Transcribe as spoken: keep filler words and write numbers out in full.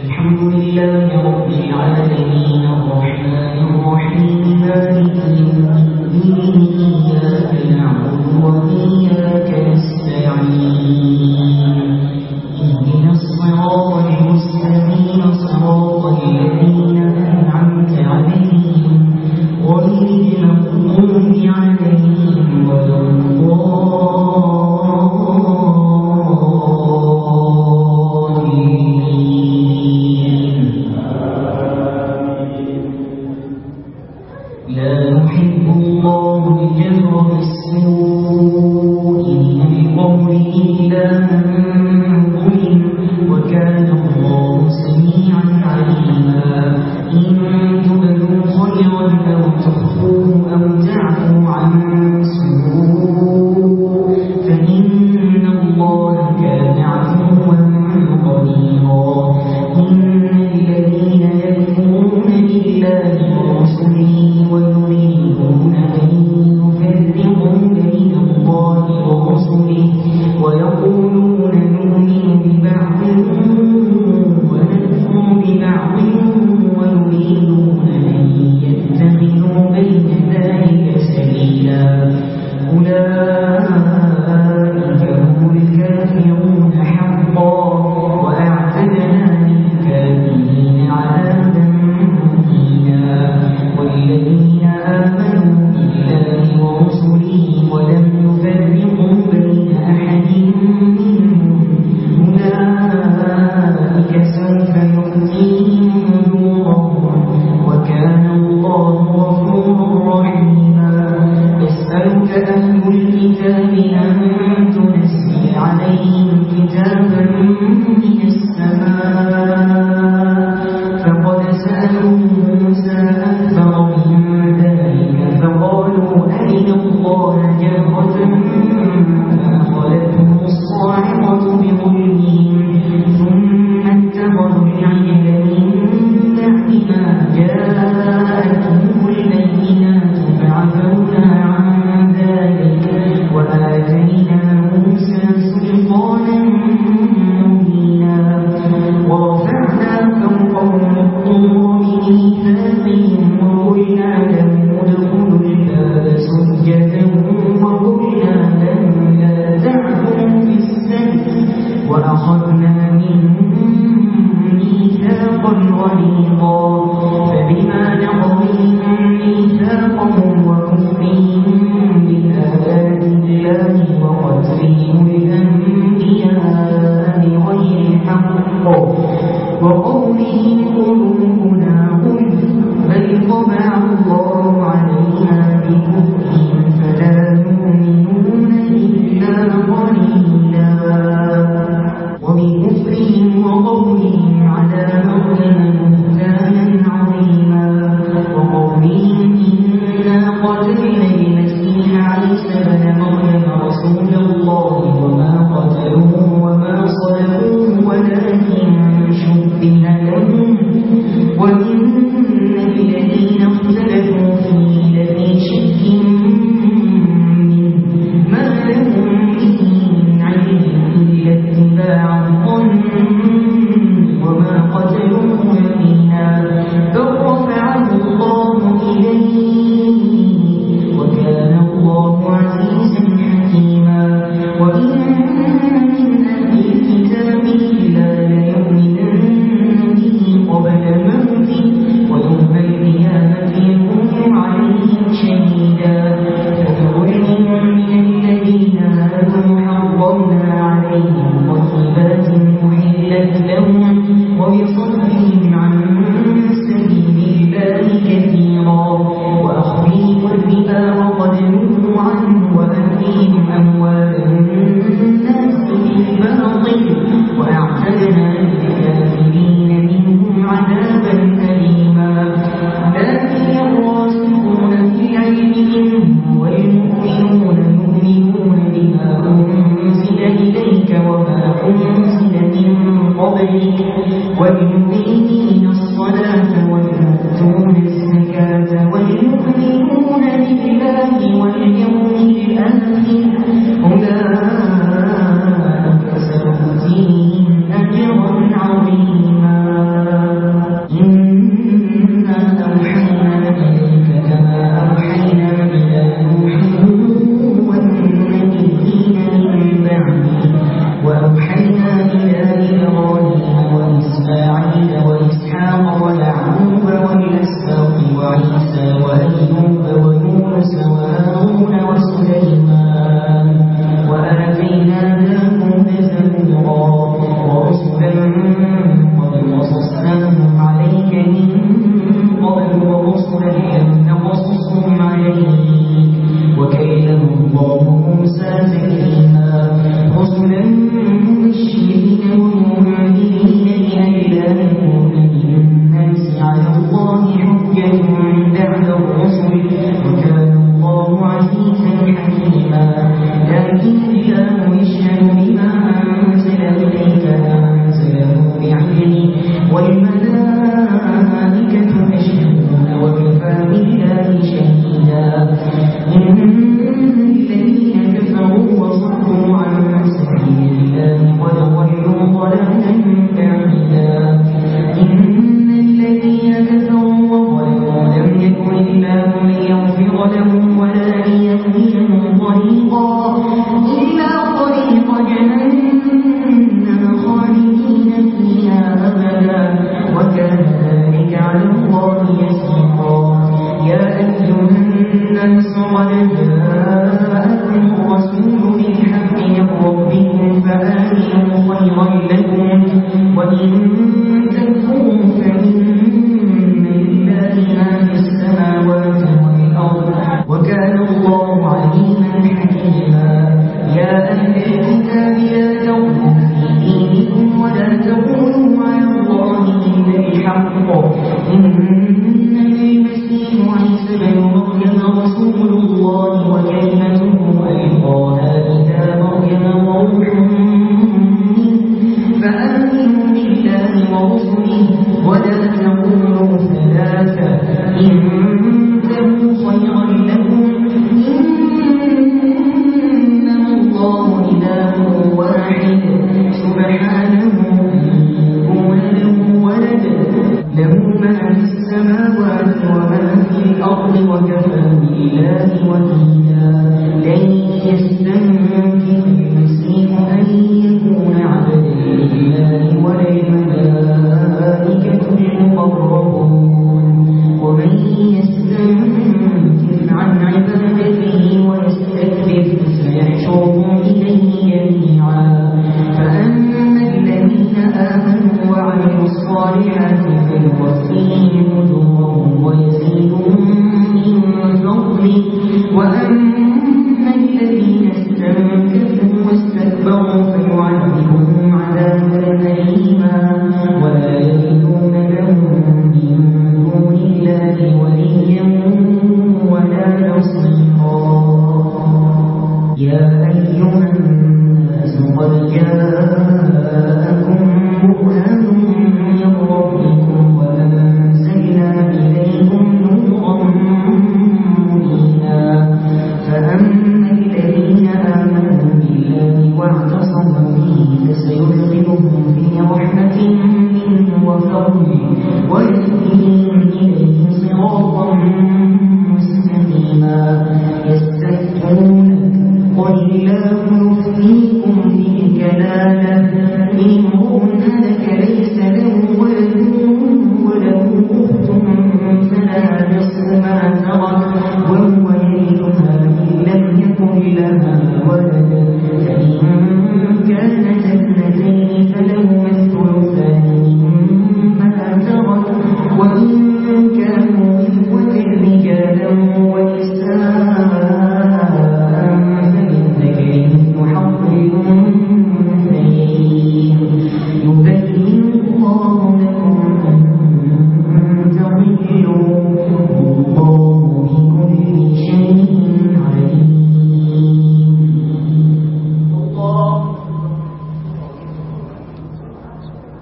الحمد لله رب العالمين الرحمن الرحيم مالك يوم الدين إياك نعبد وإياك نستعين اهدنا الصراط المستقيم صراط الذين أنعمت عليهم غير المغضوب عليهم ولا الضالين. لا يحب الله الجهر بالسوء من القول إلا من ظلم وكان الله سميعا عليما. إن تبدوا خيرا أو تخفوه أو تعفو عن سوء فإن الله كان عفوا قديرا. إن الذين يكفرون بالله ورسله ويريدون أن يفرقوا بين الله ورسله ويقولون نؤمن ببعض ونكفر ببعض ويريدون أن يتخذوا بين ذلك سبيلا أولئك هم الكافرون حقا وأعتدنا للكافرين عذابا مهينا. والذين آمنوا بالله ورسله ولم يفرقوا بين أحد منهم أولئك سوف يؤتيهم أجورهم وكان الله غفورا رحيما. يسألك أهل الكتاب أن تنزل عليهم كتابا من السماء فقد سألوا موسى أكبر من ذلك فقالوا أرنا الله جهرة فأخذتهم الصاعقة بظلمهم ثم اتخذوا العجل من بعد ما جاءتهم البينات فعفونا عن ذلك وآتينا موسى سلطانا مبينا. ورفعنا فوقهم الطور بميثاقهم وقلنا لهم ادخلوا الباب سجدا وقلنا لهم لا تعثوا في السبت وأخذنا منهم ميثاقا غليظا. فبما نقضهم ميثاقهم وكفرهم بآيات الله وقتلهم الأنبياء بغير حق وقولهم قلوبنا غلف بل طبع الله عليها بكفرهم فلا يؤمنون إلا قليلا. وبكفرهم وقولهم على مريم بهتانا عظيما وقولهم إنا قتلنا المسيح عيسى بن مريم رسول الله وما قتلوه وما صلبوه ولكن شبه لهم وإن الذين اختلفوا فيه لفي شك منه ما لهم به من علم إلا اتباع الظن وما قتلوه يقينا بل رفعه الله إليه وكان الله عزيزا حكيما. وإن من أهل الكتاب إلا ليؤمنن به قبل موته ويوم القيامة يكون عليهم شهيدا. فبظلم من الذين هادوا حرمنا عليهم طيبات أحلت لهم وبصدهم عن سبيل الله كثيرا وأخذهم الربا وقد نهوا عنه وأكلهم أموال الناس بالباطل وأعتدنا للكافرين منهم عذابا أليما. لكن الراسخون في العلم منهم والمؤمنون يؤمنون بما أنزل إليك وما أنزل من قبلك والمقيمين الصلاة والمؤتون الزكاة والمؤمنون بالله واليوم الآخر أولئك سنؤتيهم أجرا عظيما. الرسل وكان الله عزيزا حكيما لكن الله يشهد بما أنزل إليك أنزله بعلمه والملائكة يشهدون وكفى بالله شهيدا إن الذين كفروا وصدوا عن سبيل الله قد ضلوا ضلالا بعيدا إن الذين كفروا وظلموا لم يكن الله ليغفر لهم ولا ليهديهم طريقا إلا طريق جهنم خالدين فيها أبدا وكان ذلك على الله يسيرا يا أيها الناس قد جاءكم الرسول بالحق من ربكم فآمنوا خيرا لكم وإن تكفروا فإن لله ما في السماوات والأرض وكان الله عليما حكيما يا أهل الكتاب لا تغلوا في دينكم ولا تقولوا على الله إلا الحق إنما المسيح عيسى بن مريم رسول الله وكلمته ألقاها إلى مريم وروح فآمنوا بالله ورسله ولا تقولوا ثلاثة انتهوا خيرا لكم إنما الله إله واحد سبحانه أن يكون له ولد له ما في السماوات وما في الأرض وكفى بالله وكيلا لن يستنكف المسيح أن يكون عبدا لله ولا الملائكة المقربون ومن يستنكف عن عبادته ويستكبر فسيحشرهم إليه جميعا فأما الذين آمنوا وعملوا الصالحات فيوفيهم أجورهم ويزيدهم من فضله وأما الذين استنكفوا واستكبروا فيعذبهم عذابا أليما ولا يجدون لهم من دون الله وليا ولا نصيرا يا أيها الناس قد جاءكم برهان من ربكم وأنزلنا إليكم نورا مبينا فأما الذين آمنوا بالله واعتصموا به فسيدخلهم في رحمة منه وفضل ويهديهم إليه صراطا مستقيما يستفتونك قل الله